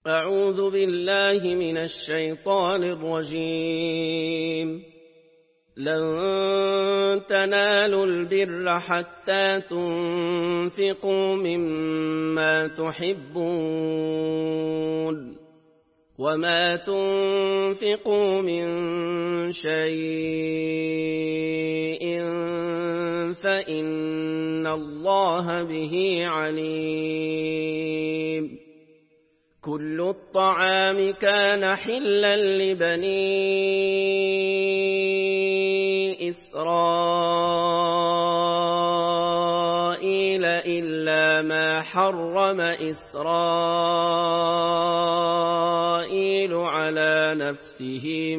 أعوذ بالله من الشيطان الرجيم. لن تنالوا البر حتى تنفقوا مما تحبون وما تنفقوا من شيء فإن الله به عليم. كل الطعام كان حلا لبني إسرائيل إلا ما حرم إسرائيل على نفسه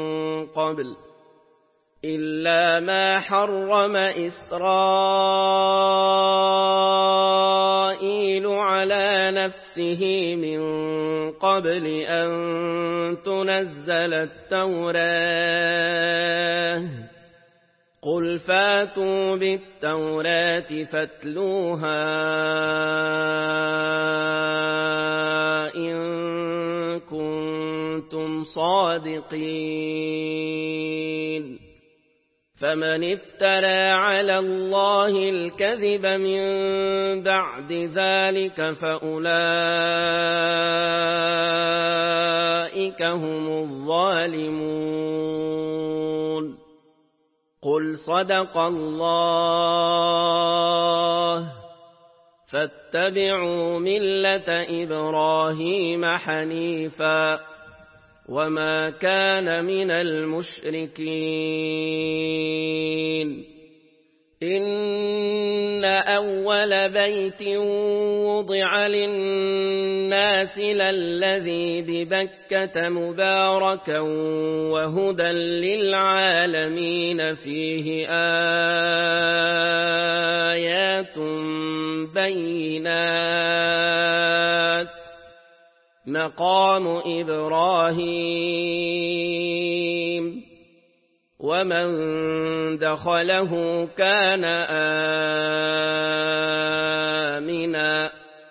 من قبل أن تنزل التوراة. قل فاتوا بالتوراة فاتلوها إن كنتم صادقين. فمن افترى على الله الكذب من بعد ذلك فأولئك هم الظالمون. قل صدق الله. فاتبعوا ملة إبراهيم حنيفا وما كان من المشركين. إن أول بيت وضع للناس للذي ببكة مباركا وهدى للعالمين فيه آيات بينات مقام إبراهيم ومن دخله كان آمنا.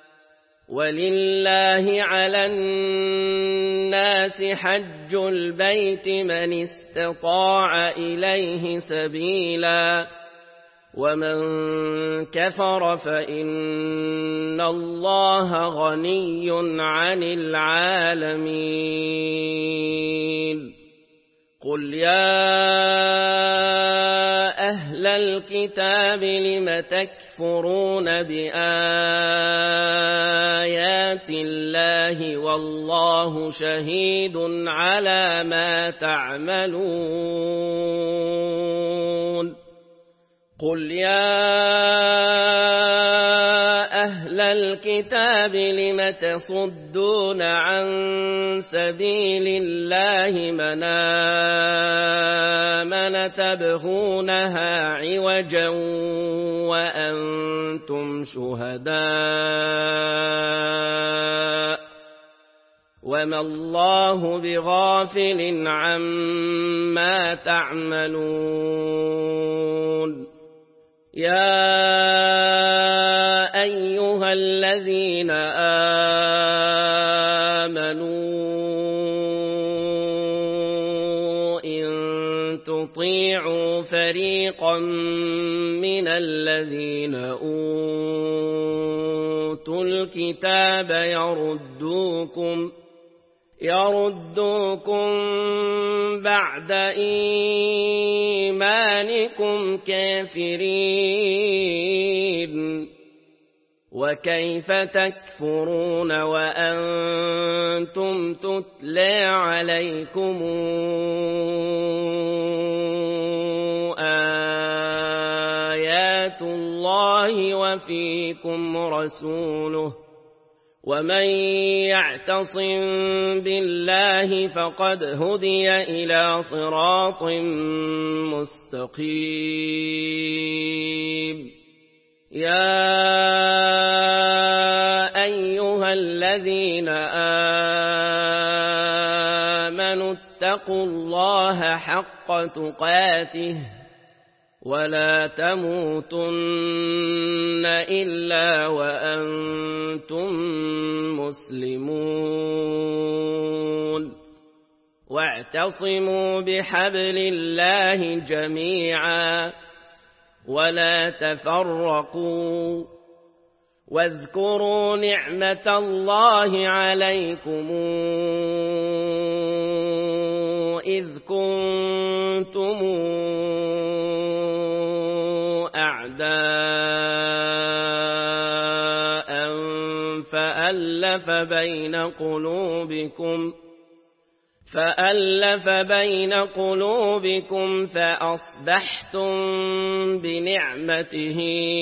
ولله على الناس حج البيت من استطاع إليه سبيلا ومن كفر فإن الله غني عن العالمين. قل يا أهل الكتاب لم تكفرون بآيات الله والله شهيد على ما تعملون. قل يا أهل الكتاب لم تصدون عن سبيل الله من آمن تبغونها عوجا وأنتم شهداء وما الله بغافل عما تعملون. يا أيها الذين آمنوا إن تطيعوا فريقا من الذين أوتوا الكتاب يردوكم بعد إيمانكم كافرين. وكيف تكفرون وأنتم تتلى عليكم آيات الله وفيكم رسوله ومن يعتصم بالله فقد هدي إلى صراط مستقيم. يا أيها الذين آمنوا اتقوا الله حق تقاته ولا تموتن إلا وأنتم مسلمون واعتصموا بحبل الله جميعا ولا تفرقوا واذكروا نعمة الله عليكم إذ كنتم أعداء فألف بين قلوبكم فأصبحتم بنعمته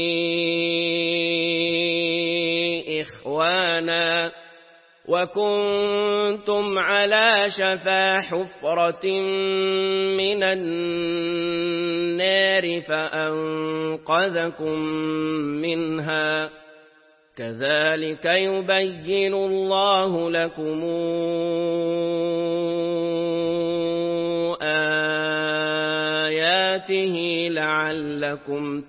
إخوانا وكنتم على شفا حفرة من النار فأنقذكم منها كذلك يبين الله لكم آياته لعلكم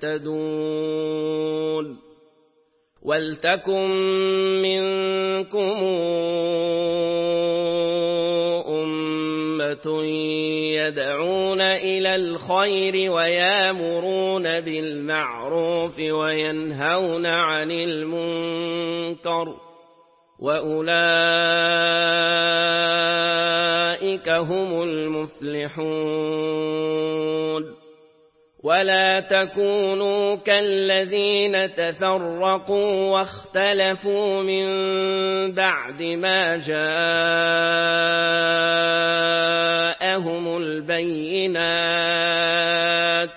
تهتدون ولتكن منكم أمة يدعون إلى الخير ويأمرون بالمعروف وينهون عن المنكر وأولئك هم المفلحون ولا تكونوا كالذين تفرقوا واختلفوا من بعد ما جاءهم البينات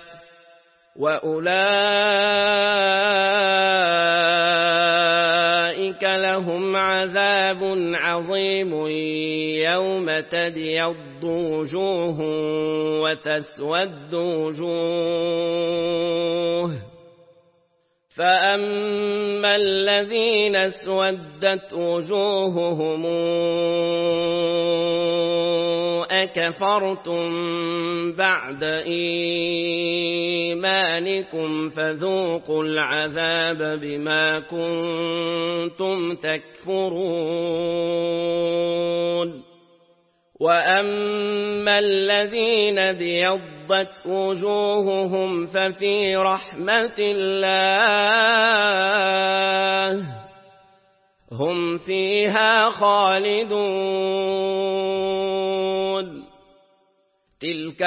وأولئك لهم عذاب عظيم يوم تبيض وجوه وتسود وجوه فأما الذين اسودت وجوههم أكفرتم بعد إيمانكم فذوقوا العذاب بما كنتم تكفرون وأما الذين ابيضت وجوههم ففي رحمة الله هم فيها خالدون تلك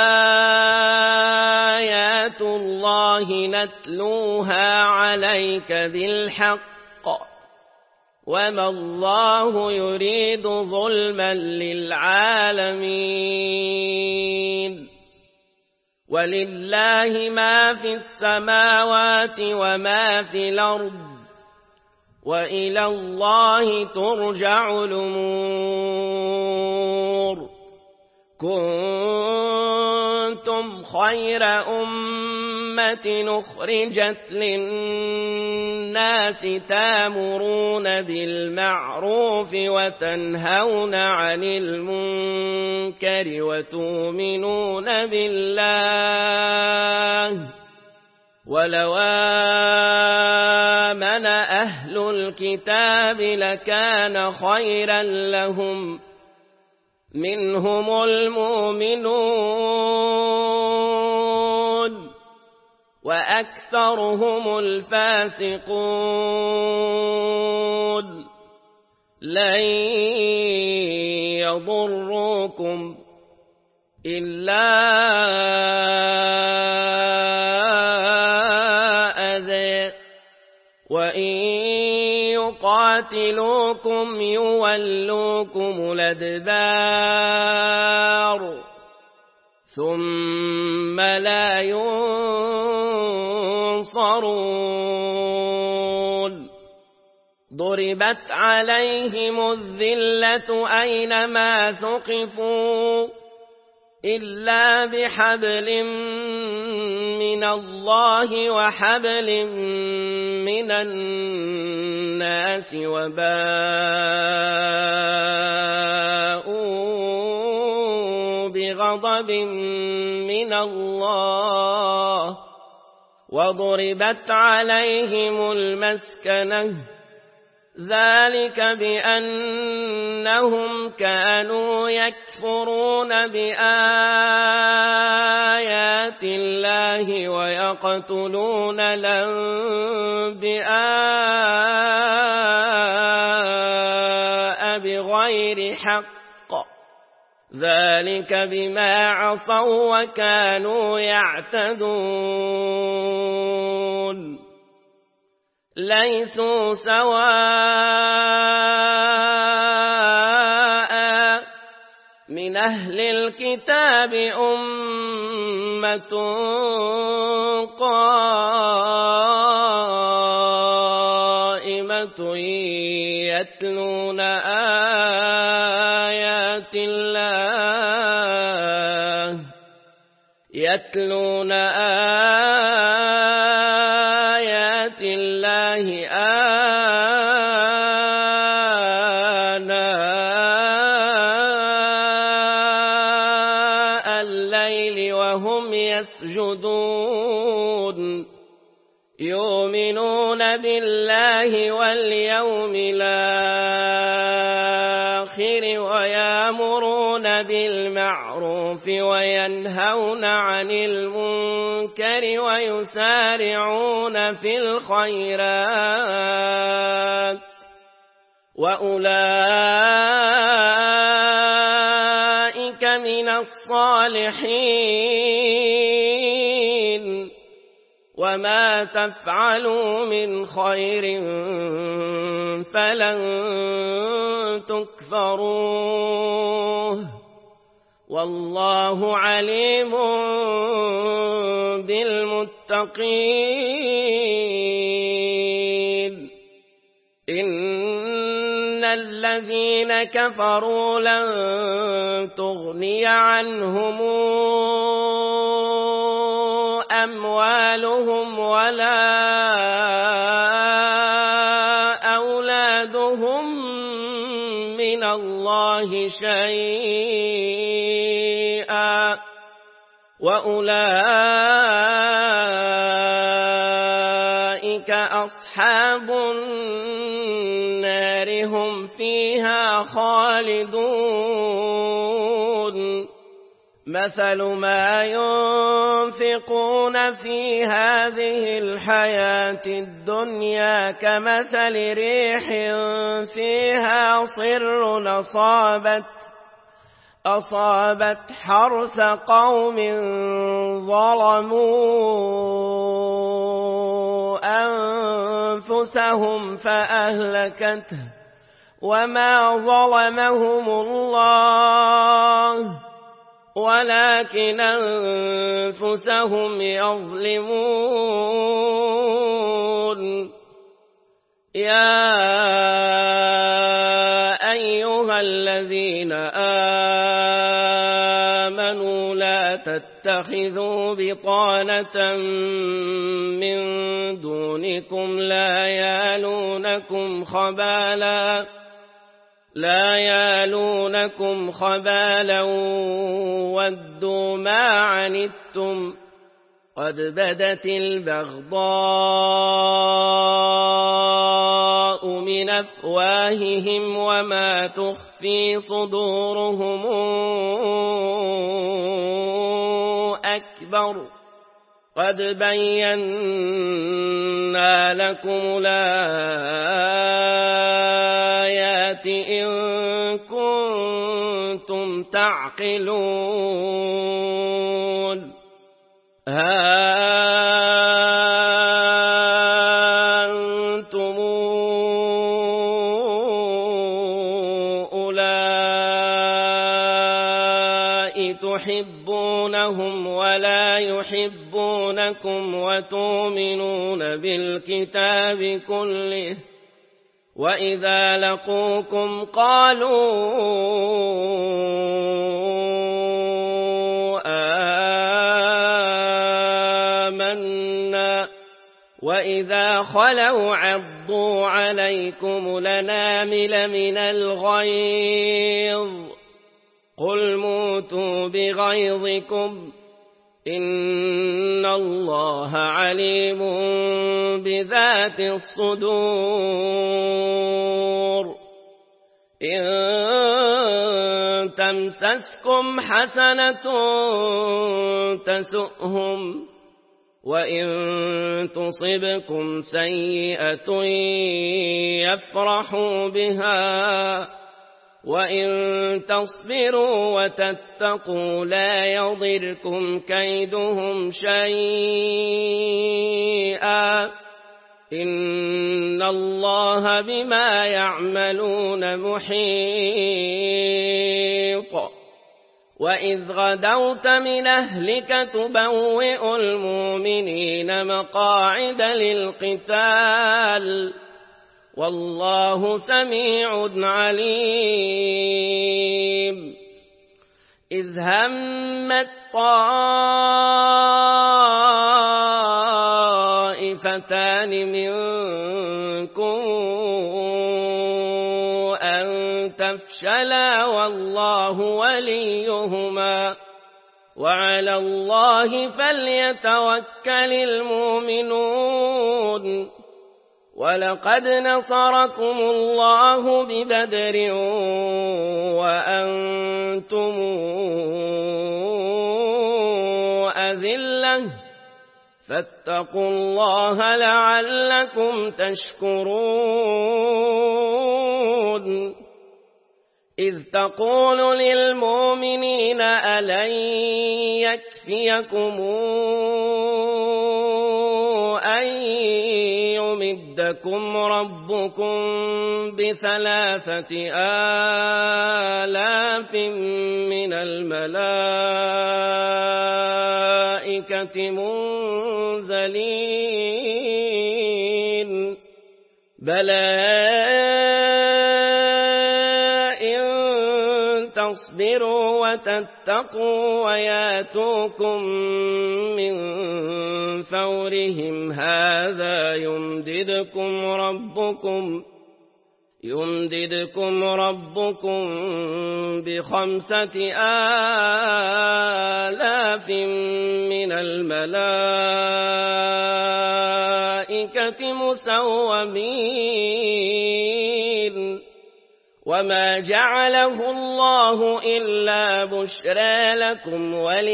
آيات الله نتلوها عليك بالحق وما الله يريد ظلما للعالمين ولله ما في السماوات وما في الأرض وإلى الله ترجع الأمور كنتم خير أمة أخرجت للناس تأمرون بالمعروف وتنهون عن المنكر وتؤمنون بالله ولو آمن أهل الكتاب لكان خيرا لهم منهم المؤمنون وأكثرهم الفاسقون لن يضروكم إلا أذى وإن يقاتلوكم يولوكم الأدبار ثم لا ينصرون ضربت عليهم الذلة أينما ثقفوا إلا بحبل من الله وحبل من الناس وباءوا بغضب من الله وضربت عليهم المسكنة ذلك بأنهم كانوا يكفرون بآيات الله ويقتلون الأنبياء بغير حق ذلك بما عصوا وكانوا يعتدون ليسوا سواء من أهل الكتاب أمة قائمة يتلون آيات الله آناء الليل وهم يسجدون يؤمنون بالله واليوم الآخر ويأمرون بالمعروف وينهون عن المنكر ويسارعون في الخيرات وأولئك من الصالحين وما تفعلوا من خير فلن تكفروه والله عليم بالمتقين إن الذين كفروا لن تغني عنهم أموالهم ولا أولادهم من الله شيئا وأولئك أصحاب النار هم فيها خالدون مثل ما ينفقون في هذه الحياة الدنيا كمثل ريح فيها صر أصابت حرث قوم ظلموا أنفسهم فأهلكته وما ظلمهم الله ولكن أنفسهم يظلمون يا أيها الذين آمنوا لا تتخذوا بطانة من دونكم لا يالونكم خبالا ودوا ما عنتم قد بدت البغضاء من أفواههم وما تخفي صدورهم أكبر قد بينا لكم الآيات إن كنتم تعقلون ها أنتم أولئك تحبونهم ولا يحبونكم وتؤمنون بالكتاب كله وإذا لقوكم قالوا آمنا وإذا خلوا عضوا عليكم الأنامل من الغيظ قل موتوا بغيظكم إن الله عليم بذات الصدور إن تمسسكم حسنة تسؤهم وإن تصبكم سيئة يفرحوا بها وإن تصبروا وتتقوا لا يضركم كيدهم شيئا إن الله بما يعملون محيط وإذ غدوت من أهلك تبوئ المؤمنين مقاعد للقتال والله سميع عليم إذ همت طائفتان منكم أن تفشلا والله وليهما وعلى الله فليتوكل المؤمنون ولقد نصركم الله ببدر وأنتم أذلة فاتقوا الله لعلكم تشكرون إذ تقول للمؤمنين ألن يكفيكم أن يمدكم ربكم ب3,000 من الملائكة منزلين بلى تصبروا وتتقوا وياتوكم من فورهم هذا يمددكم ربكم ب5,000 من الملائكة مسومين وما جعله الله إلا بشرى لكم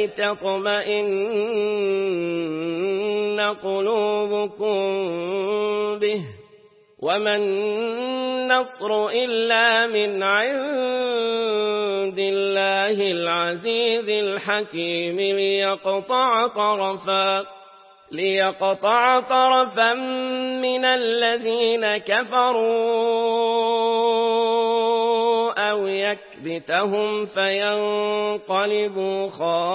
ولتطمئن قلوبكم به وما النصر إلا من عند الله العزيز الحكيم ليقطع طرفا من الذين كفروا أو يكبتهم فينقلبوا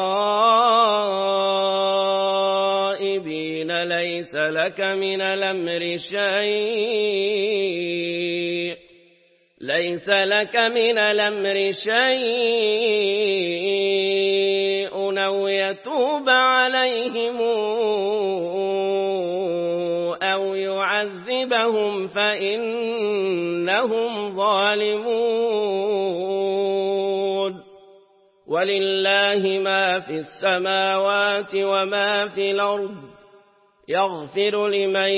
خائبين ليس لك من الأمر شيء أو يتوب عليهم أو يعذبهم فإنهم ظالمون ولله ما في السماوات وما في الأرض يغفر لمن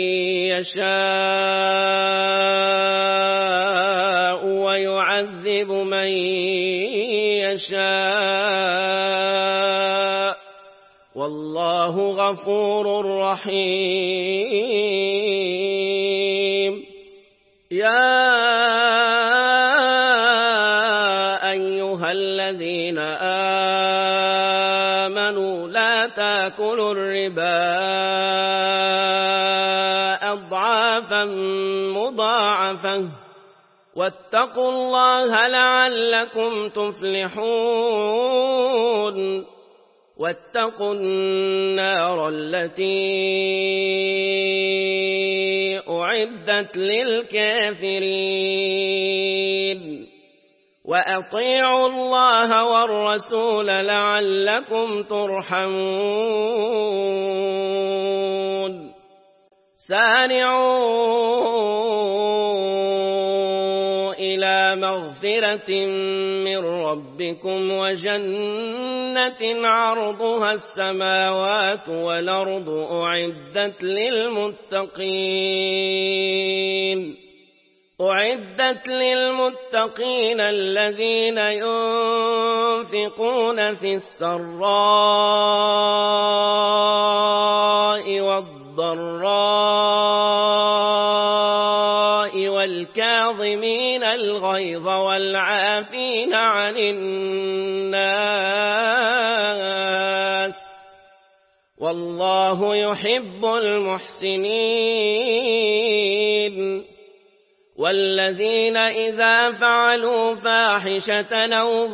يشاء ويعذب من يشاء والله غفور رحيم يا أيها الذين آمنوا لا تأكلوا الربا أضعافا مضاعفة واتقوا الله لعلكم تفلحون واتقوا النار التي أعدت للكافرين وأطيعوا الله والرسول لعلكم ترحمون سارعوا إلى إلى مغفرة من ربكم وجنة عرضها السماوات والأرض أعدت للمتقين الذين ينفقون في السراء والضراء والكاظمين الغيظ والعافين عن الناس والله يحب المحسنين. والذين إذا فعلوا فاحشة أو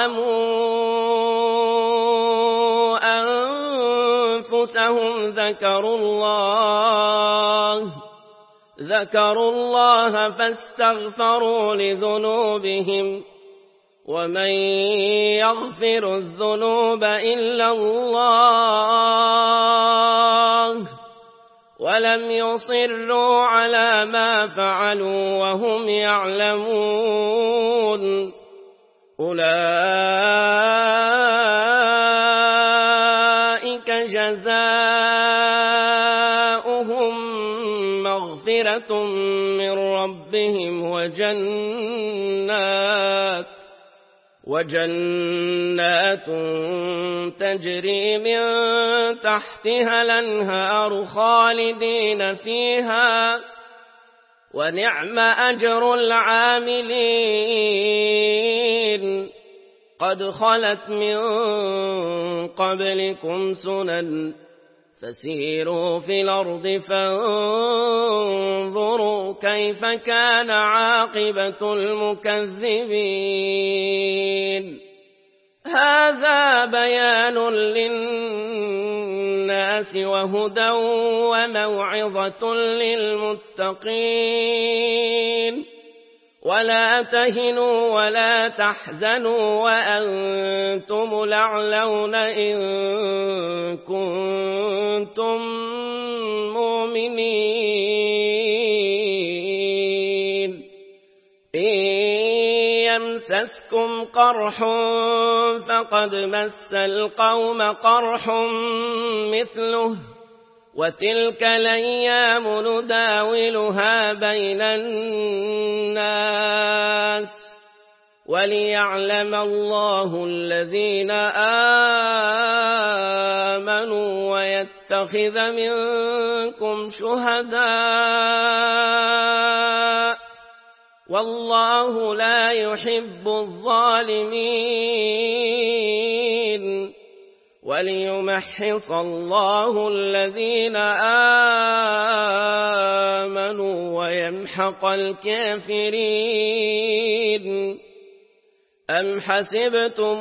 ظلموا أنفسهم ذكروا الله فاستغفروا لذنوبهم ومن يغفر الذنوب إلا الله ولم يصروا على ما فعلوا وهم يعلمون أولئك جزاؤهم مغفرة من ربهم وجنات تجري من تحتها الأنهار خالدين فيها ونعم أجر العاملين. قد خلت من قبلكم سنن فسيروا في الأرض فانظروا كيف كان عاقبة المكذبين. هذا بيان للناس وهدى وموعظة للمتقين. ولا تهنوا ولا تحزنوا وأنتم الأعلون إن كنتم مؤمنين. إن يمسسكم قرح فقد مس القوم قرح مثله وتلك الأيام نداولها بين الناس وليعلم الله الذين آمنوا ويتخذ منكم شهداء والله لا يحب الظالمين. وليمحص الله الذين آمنوا ويمحق الكافرين. أم حسبتم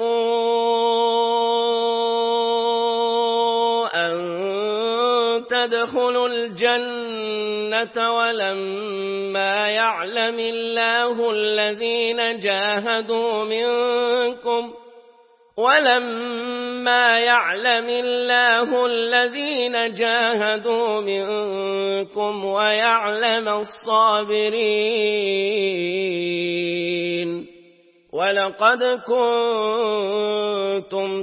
أن تدخلوا الجنة ولما يعلم الله الذين جاهدوا منكم ويعلم الصابرين. ولقد كنتم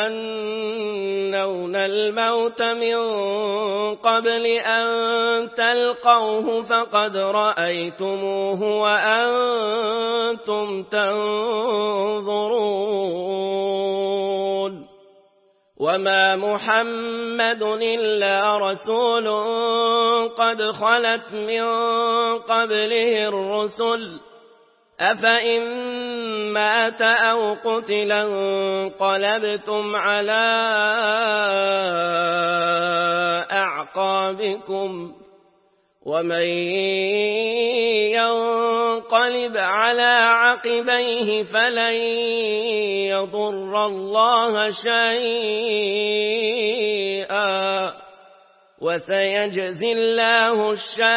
تمنون الموت من قبل أن تلقوه فقد رأيتموه وأنتم تنظرون. وما محمد إلا رسول قد خلت من قبله الرسل أفإن مات أو قتل انقلبتم على أعقابكم ومن ينقلب على عقبيه فلن يضر الله شيئا وسيجزي الله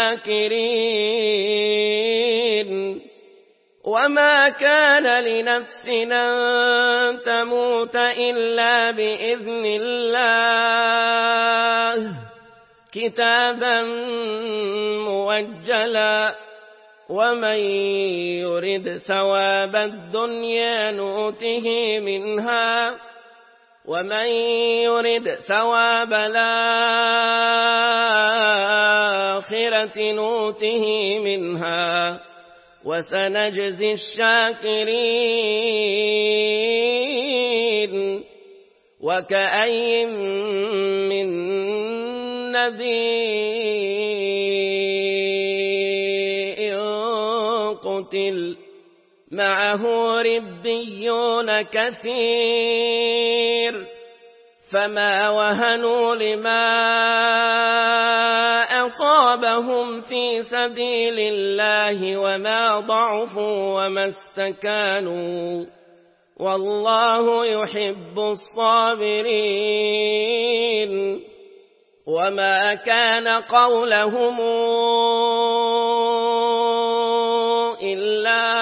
الشاكرين. وما كان لنفس أن تموت إلا بإذن الله كتابا موجلا ومن يرد ثواب الدنيا نؤته منها ومن يرد ثواب الآخرة نؤته منها وسنجزي الشاكرين وكأي من نبي قتل معه ربيون كثير فما وهنوا لما أصابهم في سبيل الله وما ضعفوا وما استكانوا والله يحب الصابرين وما كان قولهم إلا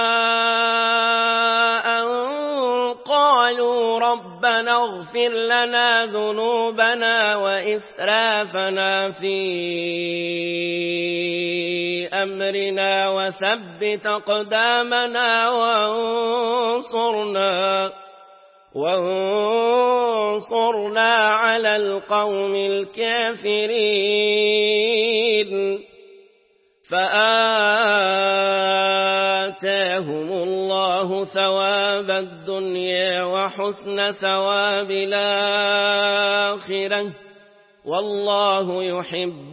أن قالوا ربنا اغفر لنا ذنوبنا وإسرافنا في أمرنا وثبت أقدامنا وانصرنا على القوم الكافرين فآتاهم الله ثواب الدنيا وحسن ثواب الآخرة والله يحب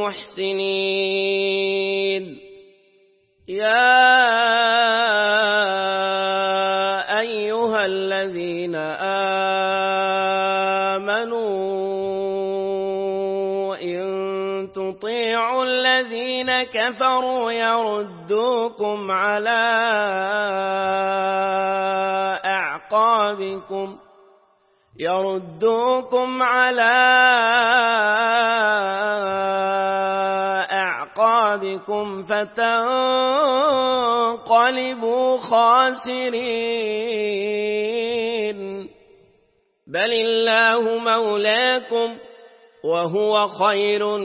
المحسنين يا أيها الذين آمنوا إن تطيعوا الذين كفروا يردوكم على أعقابكم فتنقلبوا خاسرين بل الله مولاكم وهو خير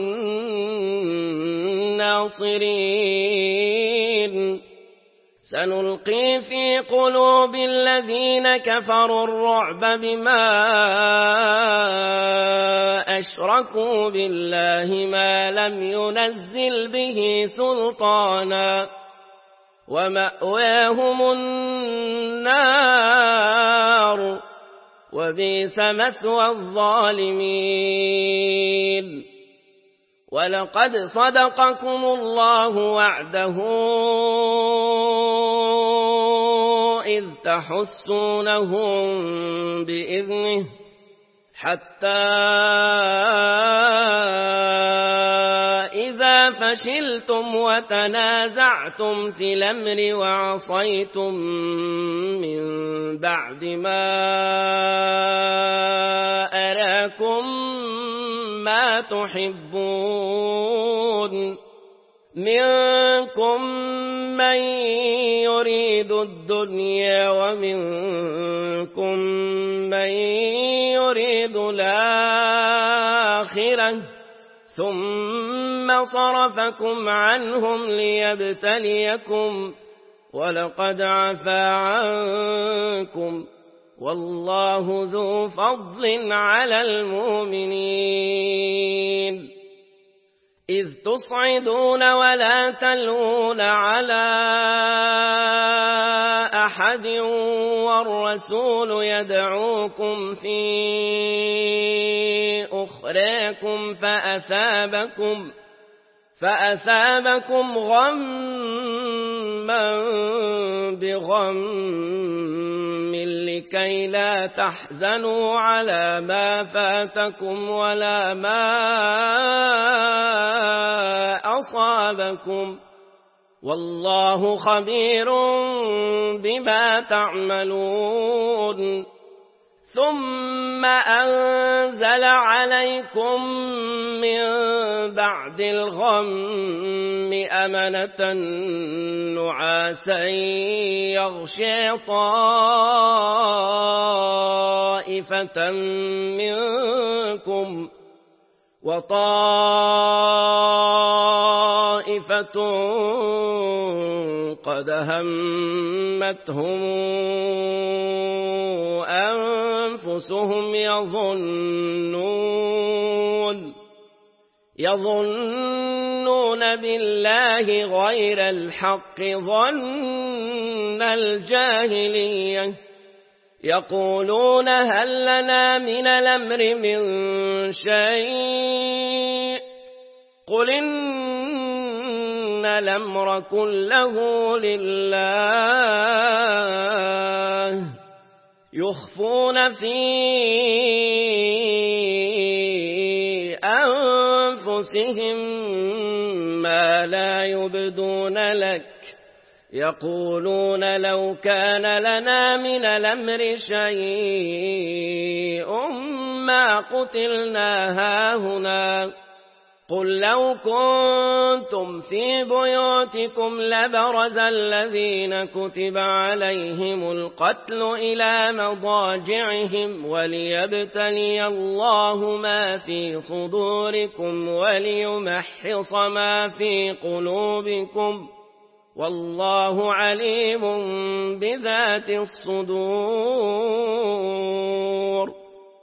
الناصرين سنلقي في قلوب الذين كفروا الرعب بما أشركوا بالله ما لم ينزل به سلطانا ومأواهم النار وبئس مثوى الظالمين ولقد صدقكم الله وعده إذ تحسونهم بإذنه حتى إذا فشلتم وتنازعتم في الأمر وعصيتم من بعد ما أراكم ما تحبون منكم من يريد الدنيا ومنكم من يريد الآخرة ثم صرفكم عنهم ليبتليكم ولقد عفا عنكم والله ذو فضل على المؤمنين إذ تصعدون ولا تلوون على أحد والرسول يدعوكم في أخراكم فأثابكم غما بغم لكي لا تحزنوا على ما فاتكم ولا ما أصابكم والله خبير بما تعملون ثم أنزل عليكم من بعد الغم أمنة نعاسا يغشي طائفة منكم وطائفة قد همتهم أنفسهم يظنون بالله غير الحق ظن الجاهلية يقولون هل لنا من الأمر من شيء قل إن الأمر كله لله يخفون في أنفسهم ما لا يبدون لك يقولون لو كان لنا من الأمر شيء ما قتلنا هاهنا قل لو كنتم في بيوتكم لبرز الذين كتب عليهم القتل إلى مضاجعهم وليبتلي الله ما في صدوركم وليمحص ما في قلوبكم والله عليم بذات الصدور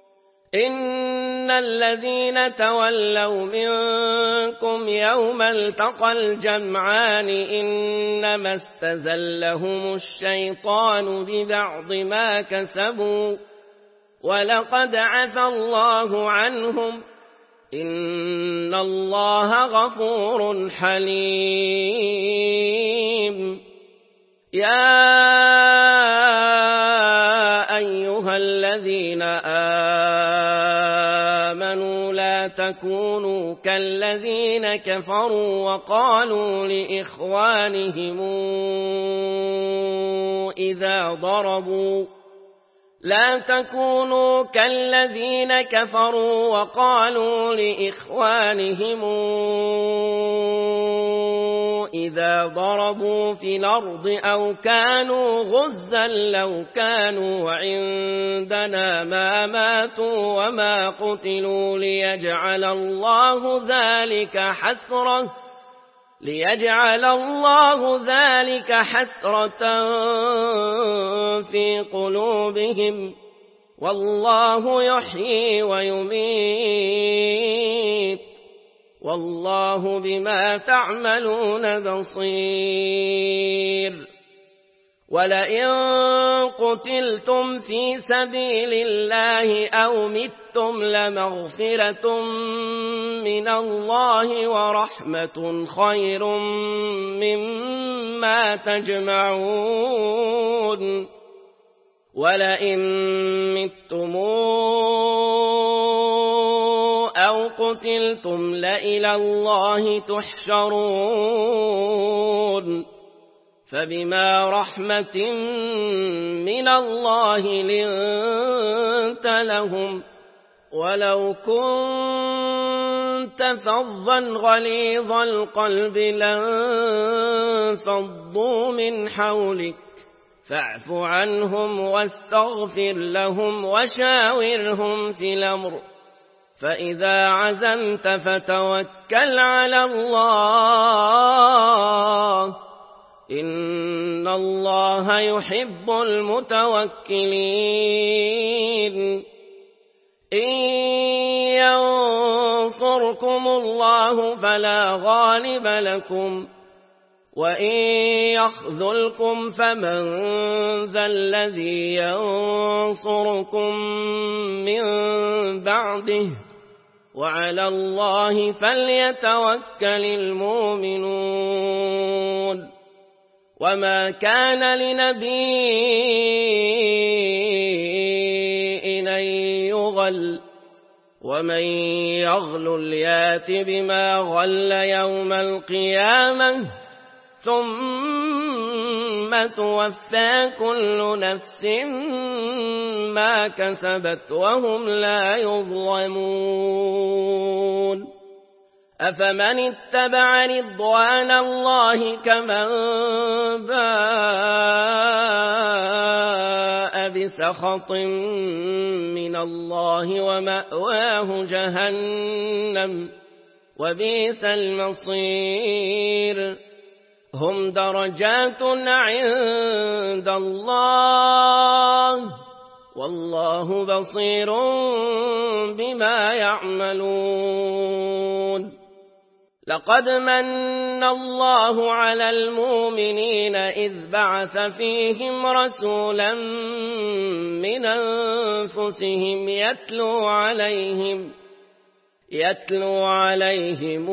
إن الذين تولوا منكم يوم التقى الجمعان إنما استزلهم الشيطان ببعض ما كسبوا ولقد عفى الله عنهم إن الله غفور حليم يا أيها الذين آمنوا لا تكونوا كالذين كفروا وقالوا لإخوانهم إذا ضربوا لا تكونوا كالذين كفروا وقالوا لإخوانهم إذا ضربوا في الأرض أو كانوا غزا لو كانوا عندنا ما ماتوا وما قتلوا ليجعل الله ذلك حسرة في قلوبهم والله يحيي ويميت والله بما تعملون بصير ولئن قتلتم في سبيل الله أو متم لمغفرة من الله ورحمة خير مما تجمعون ولئن متم أو قتلتم لإلى الله تحشرون فبما رحمة من الله لنت لهم ولو كنت فظا غليظ القلب لانفضوا من حولك فاعف عنهم واستغفر لهم وشاورهم في الأمر فإذا عزمت فتوكل على الله إن الله يحب المتوكلين إن ينصركم الله فلا غالب لكم وإن يخذلكم فمن ذا الذي ينصركم من بعده وعلى الله فليتوكل المؤمنون وما كان لنبي أن يغل ومن يغل يات بما غل يوم القيامة ثم توفى كل نفس ما كسبت وهم لا يظلمون أفمن اتبع رضوان الله كمن باء بسخط من الله ومأواه جهنم وبئس المصير هم درجات عند الله والله بصير بما يعملون لقد من الله على المؤمنين إذ بعث فيهم رسولا من أنفسهم يتلو عليهم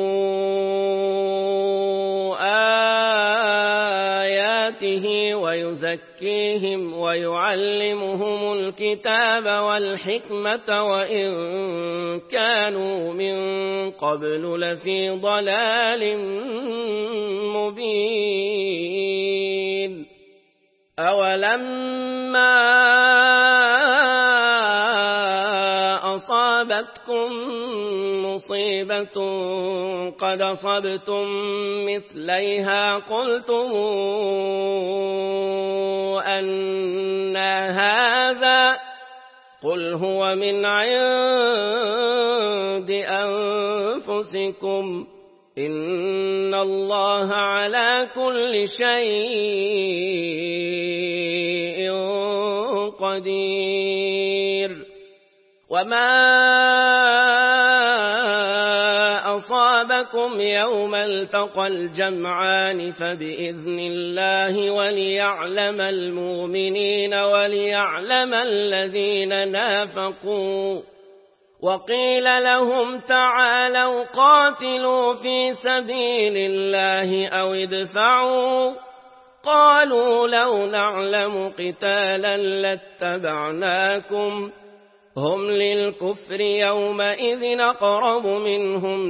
آياته ويزكيهم ويعلمهم الكتاب والحكمة وإن كانوا من قبل لفي ضلال مبين أولما أصابتكم مصيبة قد أصبتم مثليها قلتم أن هذا قل هو من عند أنفسكم إن الله على كل شيء قدير وما أصابكم يوم التقى الجمعان فبإذن الله وليعلم المؤمنين وليعلم الذين نافقوا وقيل لهم تعالوا قاتلوا في سبيل الله أو ادفعوا قالوا لو نعلم قتالا لاتبعناكم هم للكفر يومئذ أقرب منهم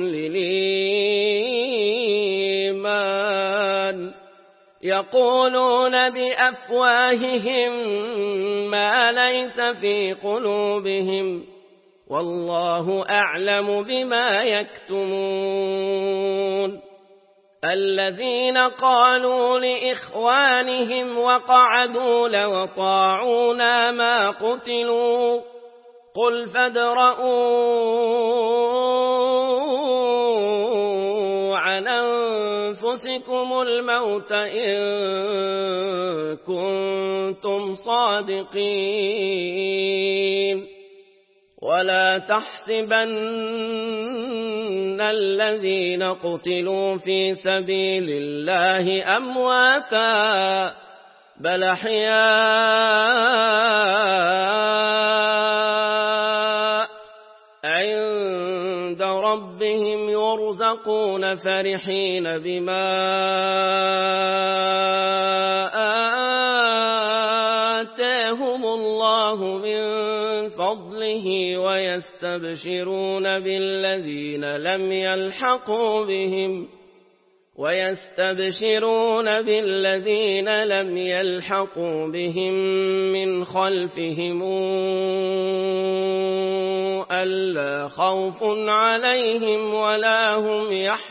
للإيمان يقولون بأفواههم ما ليس في قلوبهم والله أعلم بما يكتمون الذين قالوا لإخوانهم وقعدوا لو طاعونا ما قتلوا قل فادرءوا عن أنفسكم الموت إن كنتم صادقين ولا تحسبن الذين قتلوا في سبيل الله أمواتا بل أحياء عند ربهم يرزقون فرحين بما آتاهم الله من فضله ويستبشرون بالذين لم يلحقوا بهم من خلفهم ألا خوف عليهم ولا هم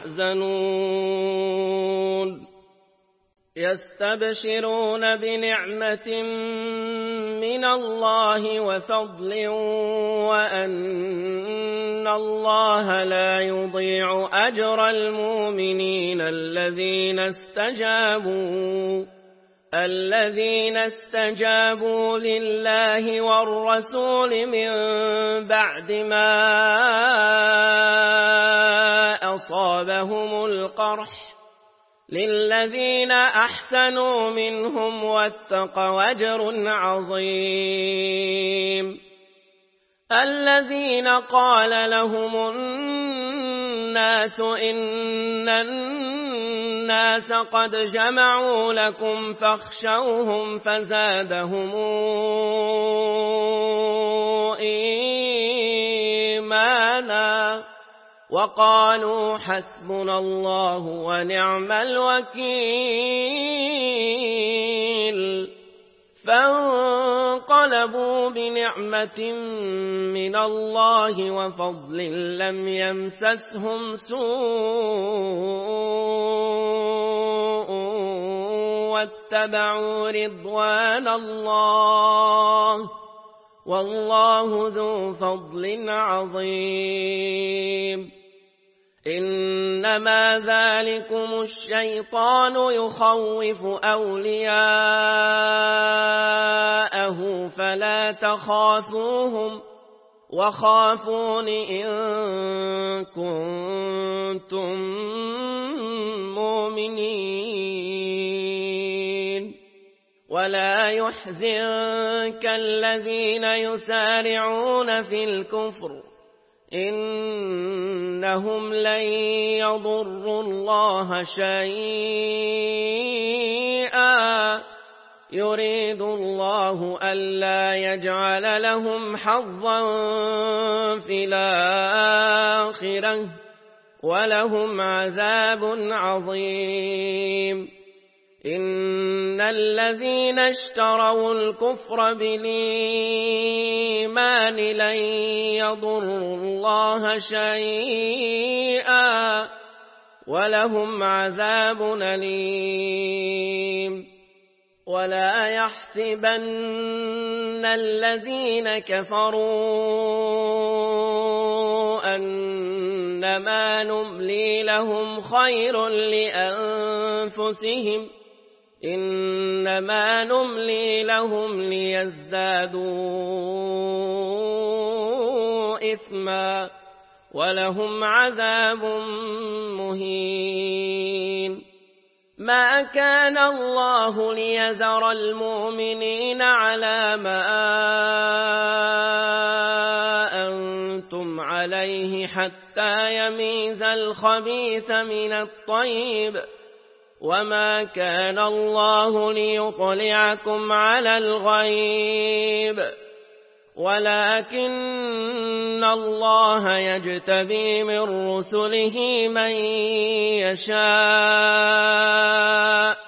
يحزنون يستبشرون بنعمة من الله وفضل وأن الله لا يضيع أجر المؤمنين الذين استجابوا لله والرسول من بعد ما أصابهم القرح للذين أحسنوا منهم واتقوا أجر عظيم الذين قال لهم الناس إن الناس قد جمعوا لكم فاخشوهم فزادهم إيمانا وقالوا حسبنا الله ونعم الوكيل فانقلبوا بنعمة من الله وفضل لم يمسسهم سوء واتبعوا رضوان الله والله ذو فضل عظيم. إنما ذلكم الشيطان يخوف أولياءه فلا تخافوهم وخافون إن كنتم مؤمنين. ولا يحزنك الذين يسارعون في الكفر إنهم لن يضروا الله شيئا يريد الله ألا يجعل لهم حظا في الآخرة ولهم عذاب عظيم. إن الذين اشتروا الكفر بالإيمان لن يضروا الله شيئا ولهم عذاب أليم. ولا يحسبن الذين كفروا أنما نملي لهم خير لأنفسهم إنما نملي لهم ليزدادوا إثما ولهم عذاب مهين. ما كان الله ليذر المؤمنين على ما أنتم عليه حتى يميز الخبيث من الطيب وما كان الله ليطلعكم على الغيب ولكن الله يجتبي من رسله من يشاء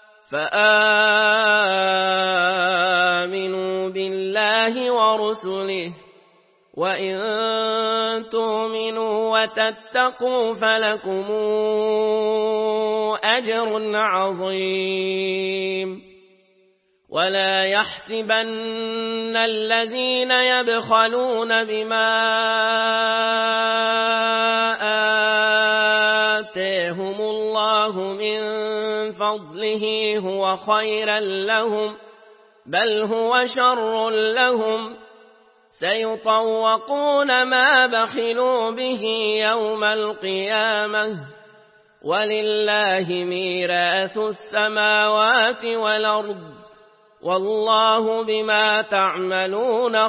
فآمنوا بالله ورسله وإن تؤمنوا وتتقوا فلكم أجر عظيم. ولا يحسبن الذين يبخلون بما آتاهم الله من فضله هو خيرا لهم بل هو شر لهم سيطوقون ما بخلوا به يوم القيامة ولله ميراث السماوات والأرض والله بما تعملون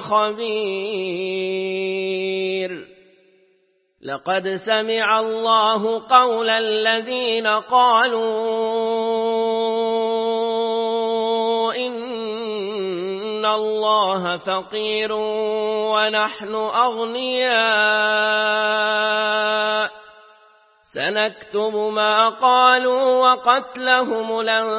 خبير. لقد سمع الله قول الذين قالوا إن الله فقير ونحن أغنياء سنكتب ما قالوا وقتلهم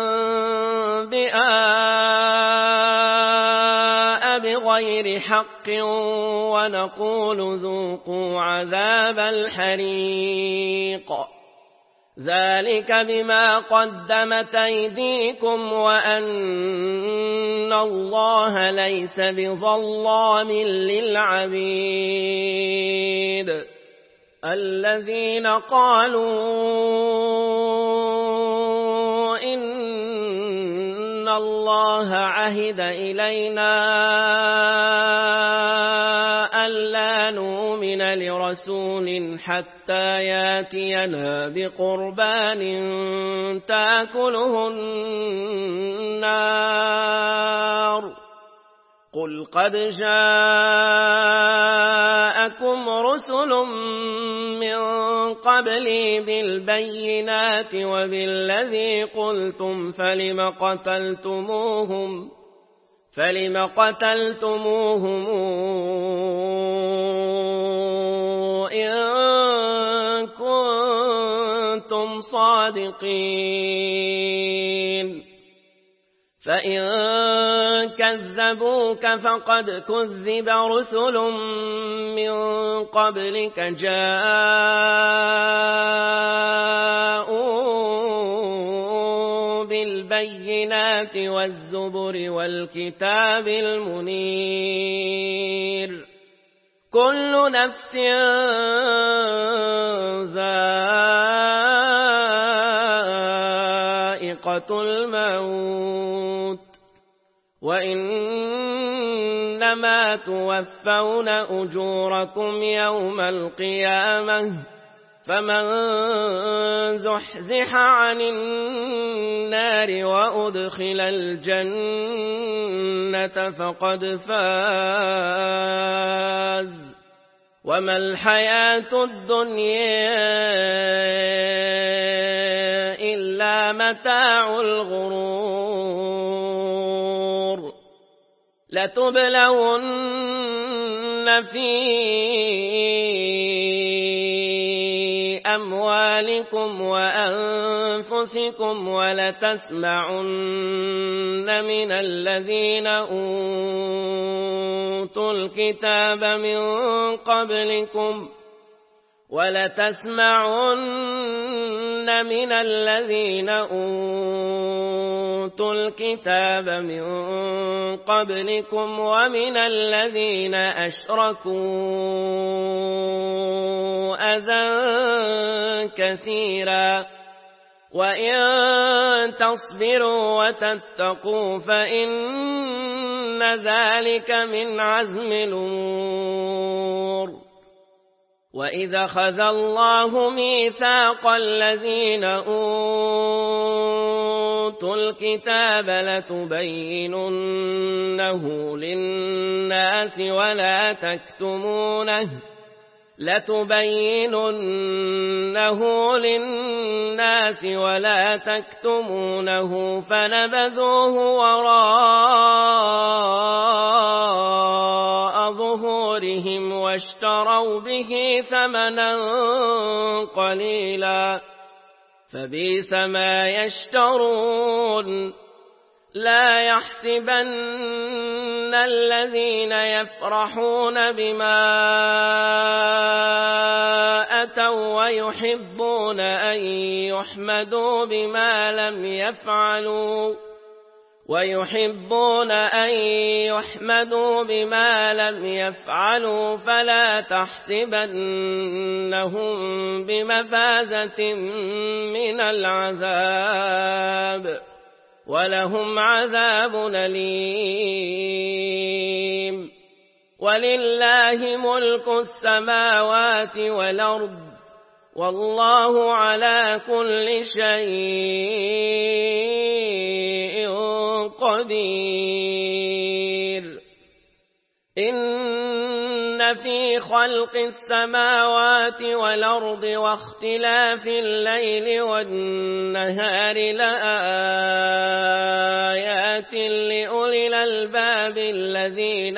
الأنبياء بغير حق ونقول ذوقوا عذاب الحريق ذلك بما قدمت أيديكم وأن الله ليس بظلام للعبيد. الذين قالوا إن الله عهد إلينا ألا نؤمن لرسول حتى ياتينا بقربان تأكله النار قل قد جاءكم رسل من قبلي بالبينات وبالذي قلتم فلم قتلتموهم إن كنتم صادقين فإن كذبوك فقد كذب رسل من قبلك جاءوا بالبينات بالبينات والزبر والكتاب المنير كل نفس ذائقة الموت وإنما توفون أجوركم يوم القيامة فمن زحزح عن النار وأدخل الجنة فقد فاز وما الحياة الدنيا إلا متاع الغرور لتبلون في أموالكم وأنفسكم ولتسمعن من الذين أوتوا الكتاب من قبلكم ومن الذين أشركوا أذى كثيرا وإن تصبروا وتتقوا فإن ذلك من عزم الأمور وإذا أخذ الله ميثاق الذين أوتوا الكتاب لتبيننه للناس ولا تكتمونه فنبذوه وراء ظهورهم واشتروا به ثمنا قليلا فبئس ما يشترون لا يحسبن الذين يفرحون بما أتوا ويحبون أن يحمدوا بما لم يفعلوا فلا تحسبنهم بمفازة من العذاب ولهم عذاب أليم ولله ملك السماوات والأرض والله على كل شيء قدير إن في خلق السماوات والأرض واختلاف الليل والنهار لآيات لأولي الألباب الذين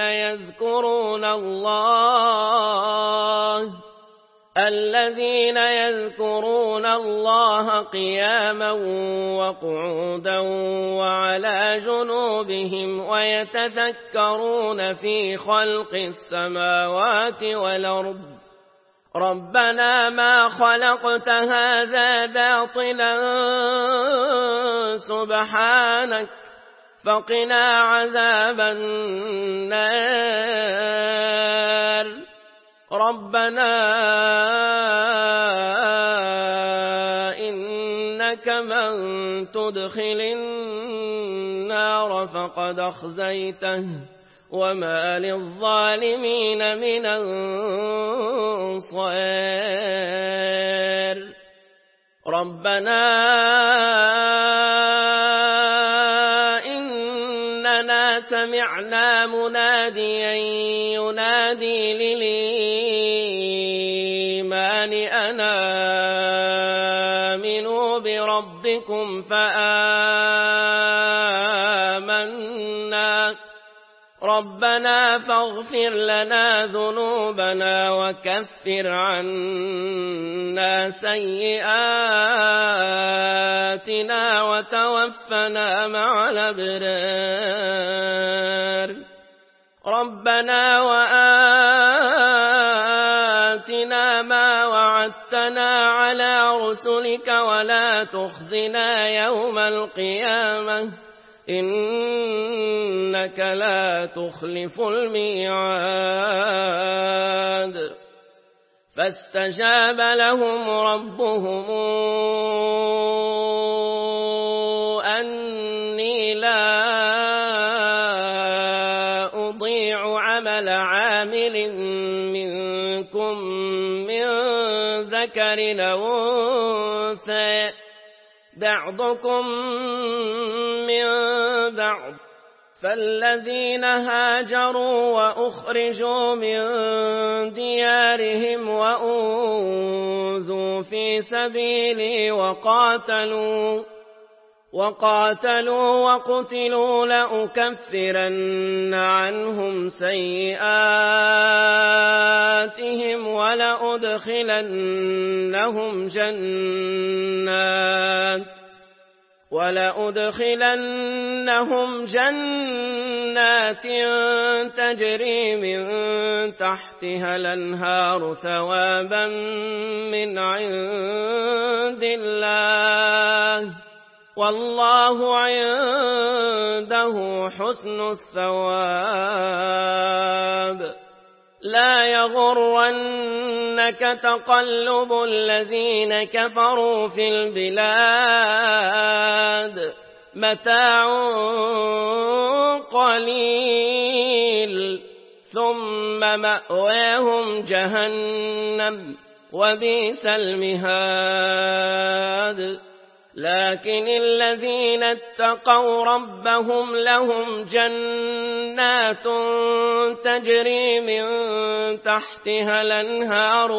يذكرون الله قياما وقعودا وعلى جنوبهم ويتفكرون في خلق السماوات والأرض ربنا ما خلقت هذا باطلا سبحانك فقنا عذاب النار ربنا إنك من تدخل النار فقد أخزيته وما للظالمين من أنصار ربنا إننا سمعنا مناديا ينادي للإيمان أن آمنوا بربكم فآمنا ربنا فاغفر لنا ذنوبنا وكفر عنا سيئاتنا وتوفنا مع الأبرار ربنا وآتنا ما وعدتنا على رسلك ولا تخزنا يوم القيامة إنك لا تخلف الميعاد فاستجاب لهم ربهم أني لا أضيع عمل عامل منكم من ذكر أو أنثى بعضكم من بعض فالذين هاجروا وأخرجوا من ديارهم وأوذوا في سبيلي وقاتلوا وقتلوا لأكفرن عنهم سيئاتهم ولأدخلنهم جنات تجري من تحتها الأنهار ثوابا من عند الله والله عنده حسن الثواب لا يغرنك تقلب الذين كفروا في البلاد متاع قليل ثم مأواهم جهنم وبئس المهاد لكن الذين اتقوا ربهم لهم جنات تجري من تحتها الأنهار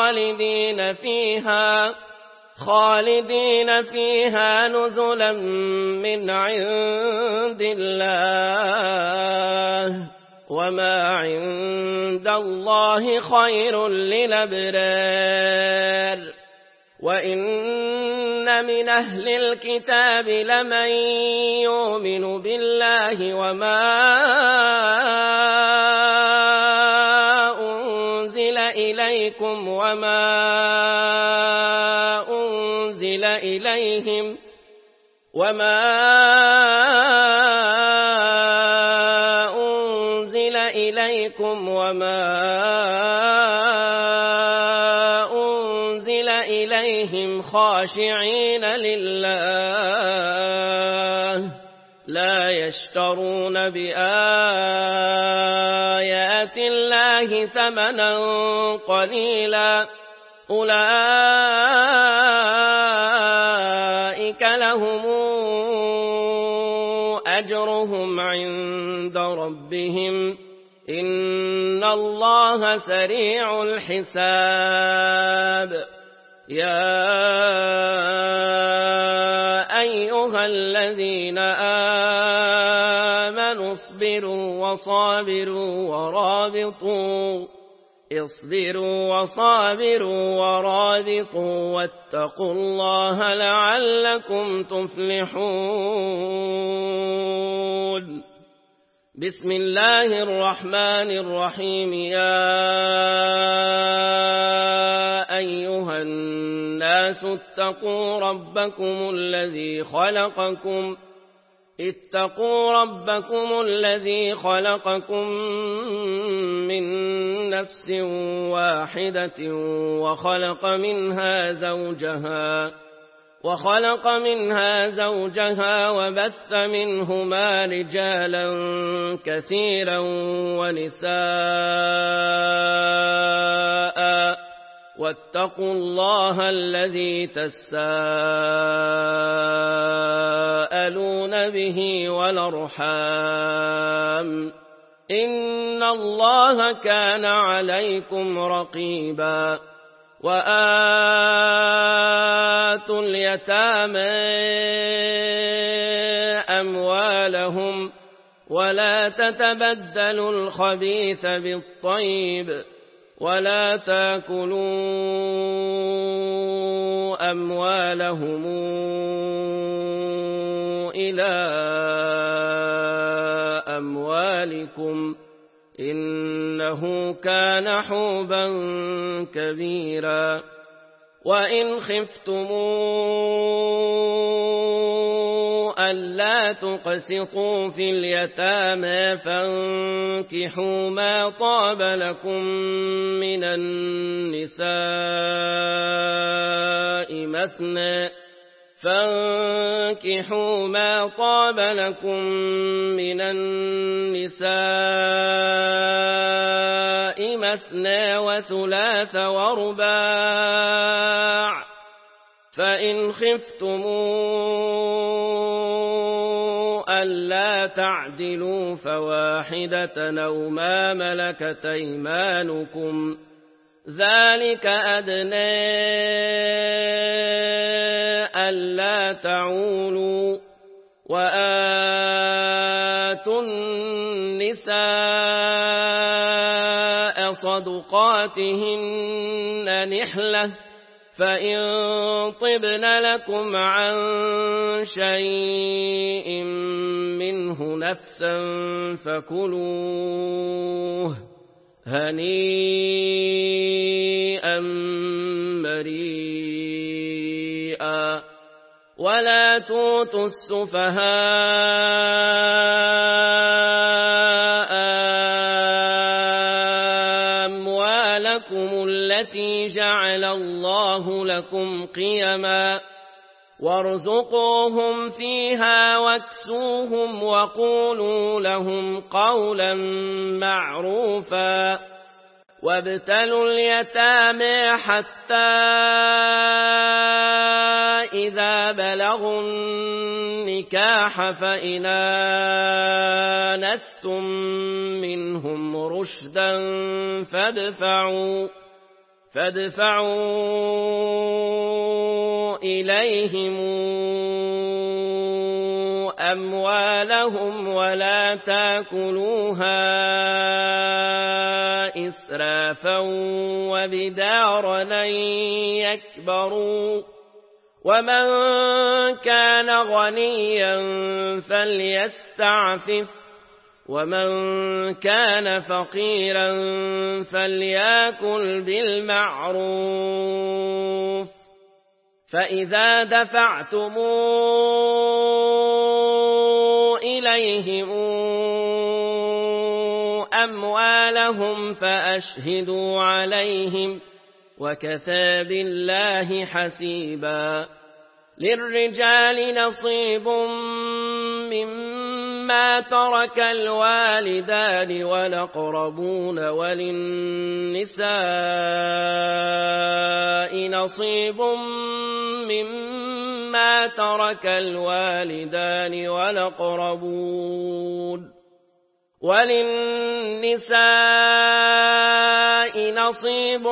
خالدين فيها نزلا من عند الله وما عند الله خير للأبرار وإن من أهل الكتاب لمن يؤمن بالله وما أنزل إليكم وما أنزل إليهم خاشعين لله لا يشترون بآيات الله ثمنا قليلا أولئك لهم أجرهم عند ربهم إن الله سريع الحساب يا أيها الذين آمنوا اصبروا وصابروا ورابطوا واتقوا الله لعلكم تفلحون بسم الله الرحمن الرحيم يا أيها الناس اتقوا ربكم الذي خلقكم من نفس واحدة وخلق منها زوجها وبث منهما رجالا كثيرا ونساء واتقوا الله الذي تساءلون به والأرحام إن الله كان عليكم رقيبا وآتوا اليتامى أموالهم ولا تتبدلوا الخبيث بالطيب ولا تاكلوا أموالهم إلى أموالكم إنه كان حوبا كبيرا وإن خفتم ألا تقسطوا في اليتامى فانكحوا ما طاب لكم من النساء مثنى وثلاث ورباع فإن خفتم ألا تعدلوا فواحدة أو ما ملكت أيمانكم ذلك أدنى ألا تعولوا وآتوا النساء صدقاتهن نحلة فإن طبن لكم عن شيء منه نفسا فكلوه هنيئا مريئا ولا تؤتوا السفهاء أموالكم التي جعل الله لكم قيما وارزقوهم فيها واكسوهم وقولوا لهم قولا معروفا وابتلوا اليتامى حتى إذا بلغوا النكاح فإن آنستم منهم رشدا فادفعوا إليهم أموالهم ولا تاكلوها إسرافا وبدارا أن يكبروا ومن كان غنيا فليستعفف ومن كان فقيرا فليأكل بالمعروف فإذا دفعتم إليهم أموالهم فأشهدوا عليهم وكفى بالله حسيبا للرجال نصيب مما ترك الوالدان والأقربون وللنساء نصيب مما ترك الوالدان والأقربون وللنساء نصيب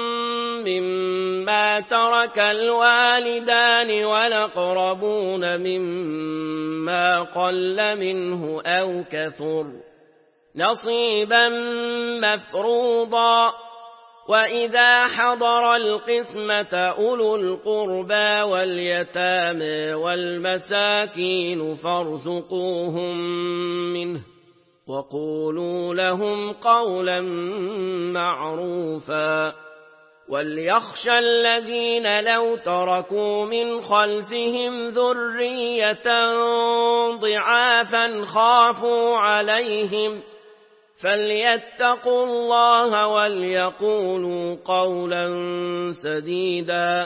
مما ترك الوالدان والأقربون مما قل منه أو كثر نصيبا مفروضا وإذا حضر القسمة أولو القربى واليتامى والمساكين فارزقوهم منه وقولوا لهم قولا معروفا وليخشى الذين لو تركوا من خلفهم ذرية ضعافا خافوا عليهم فليتقوا الله وليقولوا قولا سديدا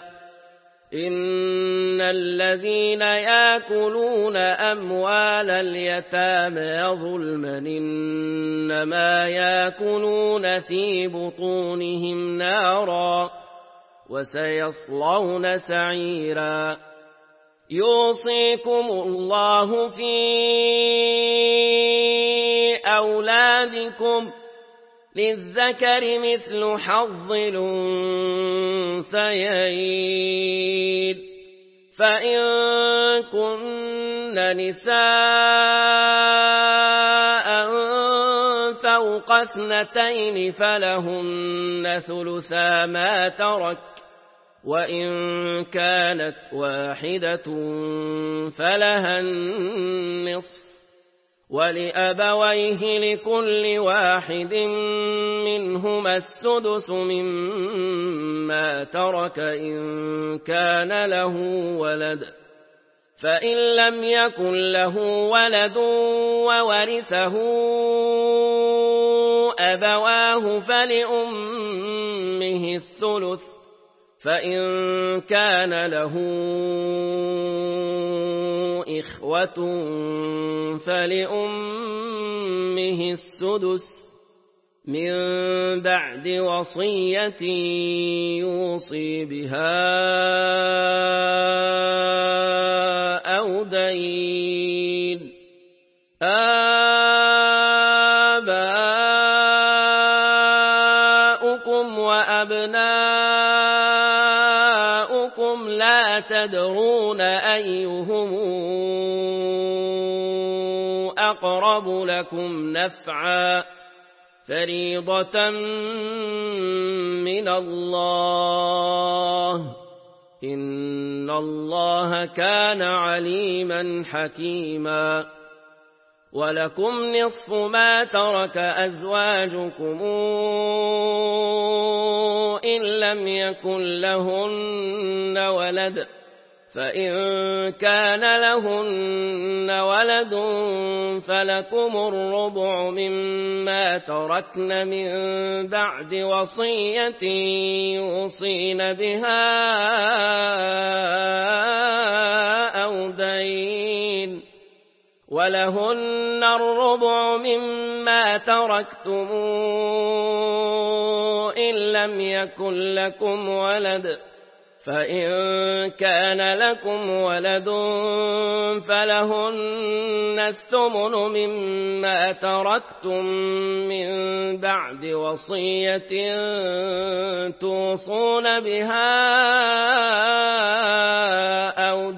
إن الذين يأكلون أموال اليتامى ظلما إنما يأكلون في بطونهم نارا وسيصلون سعيرا يوصيكم الله في أولادكم للذكر مثل حظ الأنثيين فإن كن نساء فوق 2 فلهن ثلثا ما ترك وإن كانت واحدة فلها النصف ولأبويه لكل واحد منهما السدس مما ترك إن كان له ولد، فإن لم يكن له ولد وورثه أبواه فلأمه الثلث، فإن كان له إخوة فلأمه السدس من بعد وصية يوصي بها أو دين. آباؤكم وأبناؤكم لا تدرون أيهم أقرب لكم نفعا فريضة من الله، إن الله كان عليما حكيما. ولكم نصف ما ترك أزواجكم إن لم يكن لهن ولد، فإن كان لهن ولد فلكم الربع مما تركن من بعد وصية يوصين بها أو دين، ولهن الربع مما تركتم إن لم يكن لكم ولد، فإن كان لكم ولد فلهن الثمن مما تركتم من بعد وصية توصون بها أو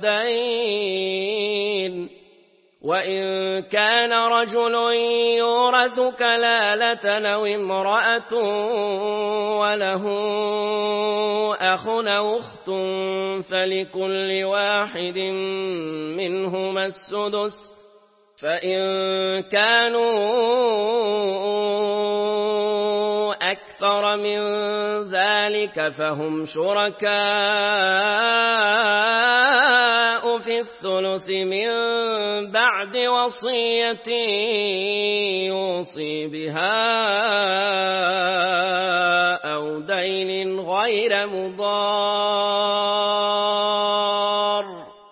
دين. وإن كان رجل يورث كلالة أو امرأة وله أخ أو أخت فلكل واحد منهما السدس، فإن كانوا أكثر من ذلك فهم شركاء في الثلث من بعد وصية يوصي بها أو دين غير مضار،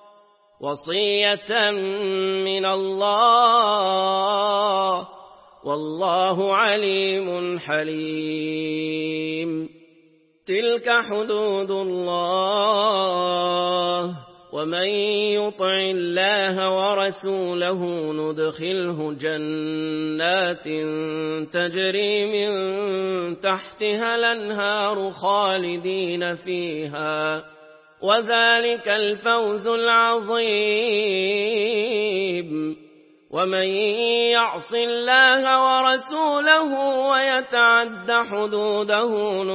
وصية من الله، والله عليم حليم. تلك حدود الله، ومن يطع الله ورسوله ندخله جنات تجري من تحتها الأنهار خالدين فيها، وذلك الفوز العظيم. ومن يعص الله ورسوله ويتعد حدوده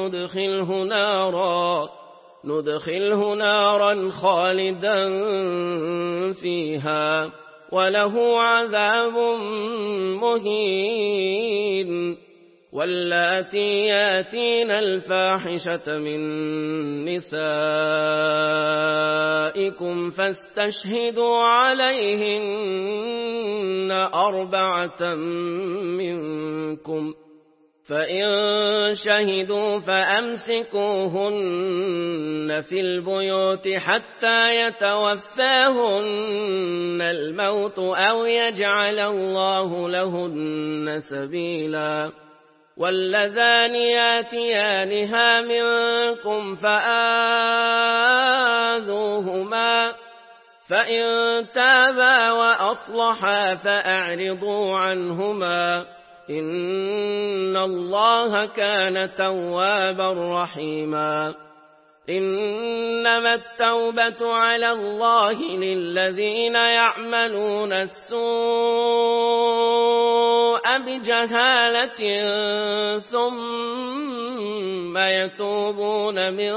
ندخله نارا خالدا فيها وله عذاب مهين. واللاتي ياتين الفاحشة من نسائكم فاستشهدوا عليهن 4 منكم، فإن شهدوا فأمسكوهن في البيوت حتى يتوفاهن الموت أو يجعل الله لهن سبيلا. واللذان ياتيانها منكم فآذوهما، فإن تابا وأصلحا فأعرضوا عنهما، إن الله كان توابا رحيما. إنما التوبة على الله للذين يعملون السوء بجهالة ثم يتوبون من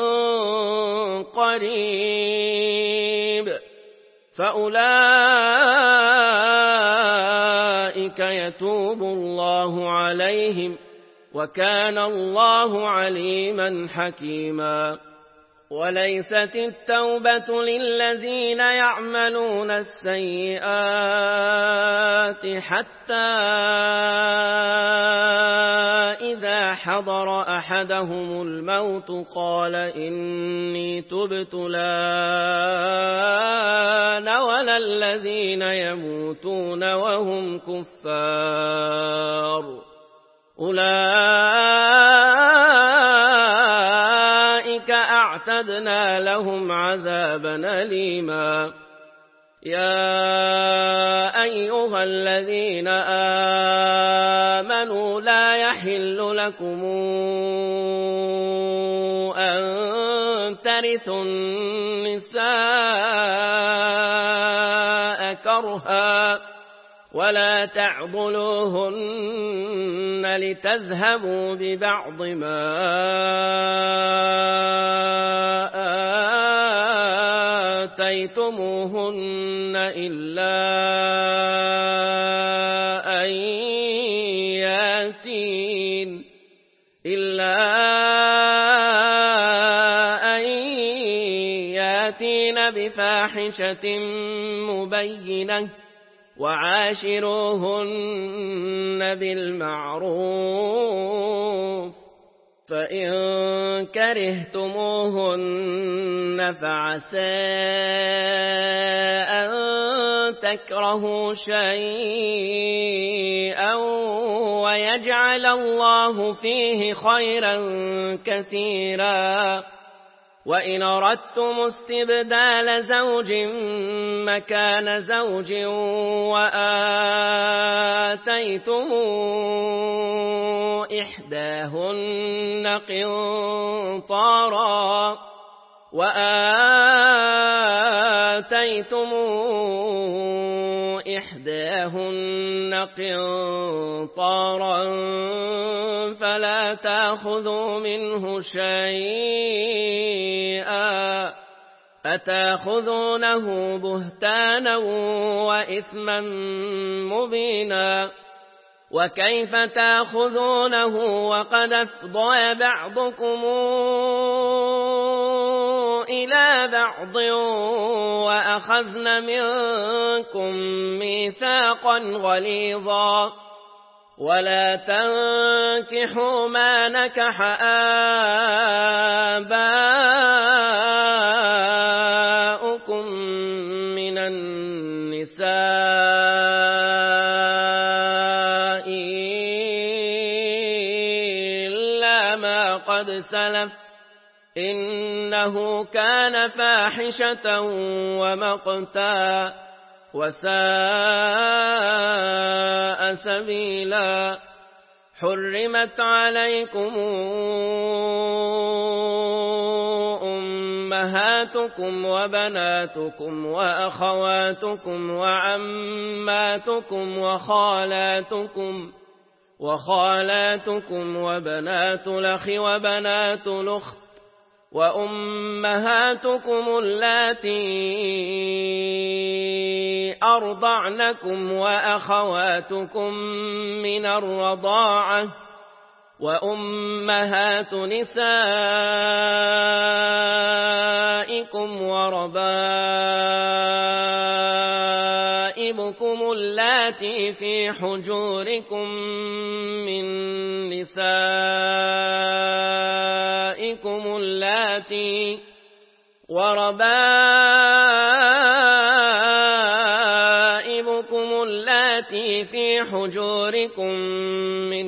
قريب فأولئك أولئك يتوب الله عليهم وكان الله عليما حكيما. وليست التوبة للذين يعملون السيئات حتى إذا حضر أحدهم الموت قال إني تبت الآن ولا الذين يموتون وهم كفار أولئك أعتدنا لهم عذابا أليما. يا أيها الذين آمنوا لا يحل لكم أن ترثوا النساء كرها ولا تعضلوهن لتذهبوا ببعض ما آتيتموهن إلا أن ياتين بفاحشة مبينة وعاشروهن بالمعروف فإن كرهتموهن فعسى أن تكرهوا شيئا ويجعل الله فيه خيرا كثيرا. وإن أردتم استبدال زوج مكان زوج وآتيتم إحداهن قنطارا فلا تأخذوا منه شيئا أتأخذونه بهتانا وإثما مبينا. وكيف تأخذونه وقد أفضى بعضكم إلى بعض وأخذن منكم ميثاقا غليظا. ولا تنكحوا ما نكح آباؤكم من النساء إلا ما قد سلف إنه كان فاحشة ومقتا وساء سبيلا. حرمت عليكم أمهاتكم وبناتكم وأخواتكم وعماتكم وخالاتكم وبنات الأخ وبنات الأخت وأمهاتكم اللاتي أرضعنكم وأخواتكم من الرضاعة وأمهات نسائكم وربائبكم اللاتي في حجوركم من نسائكم اللاتي في حجوركم من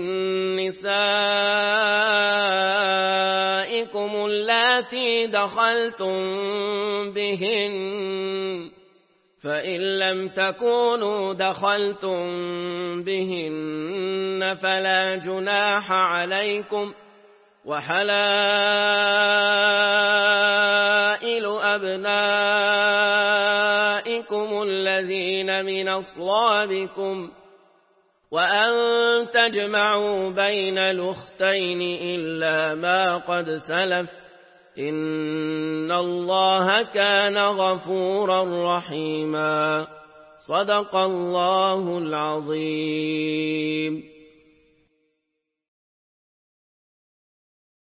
نسائكم اللاتي دخلتم بهن فإن لم تكونوا دخلتم بهن فلا جناح عليكم. وحلائل أبنائكم الذين من أصلابكم وأن تجمعوا بين الأختين إلا ما قد سلف إن الله كان غفورا رحيما. صدق الله العظيم.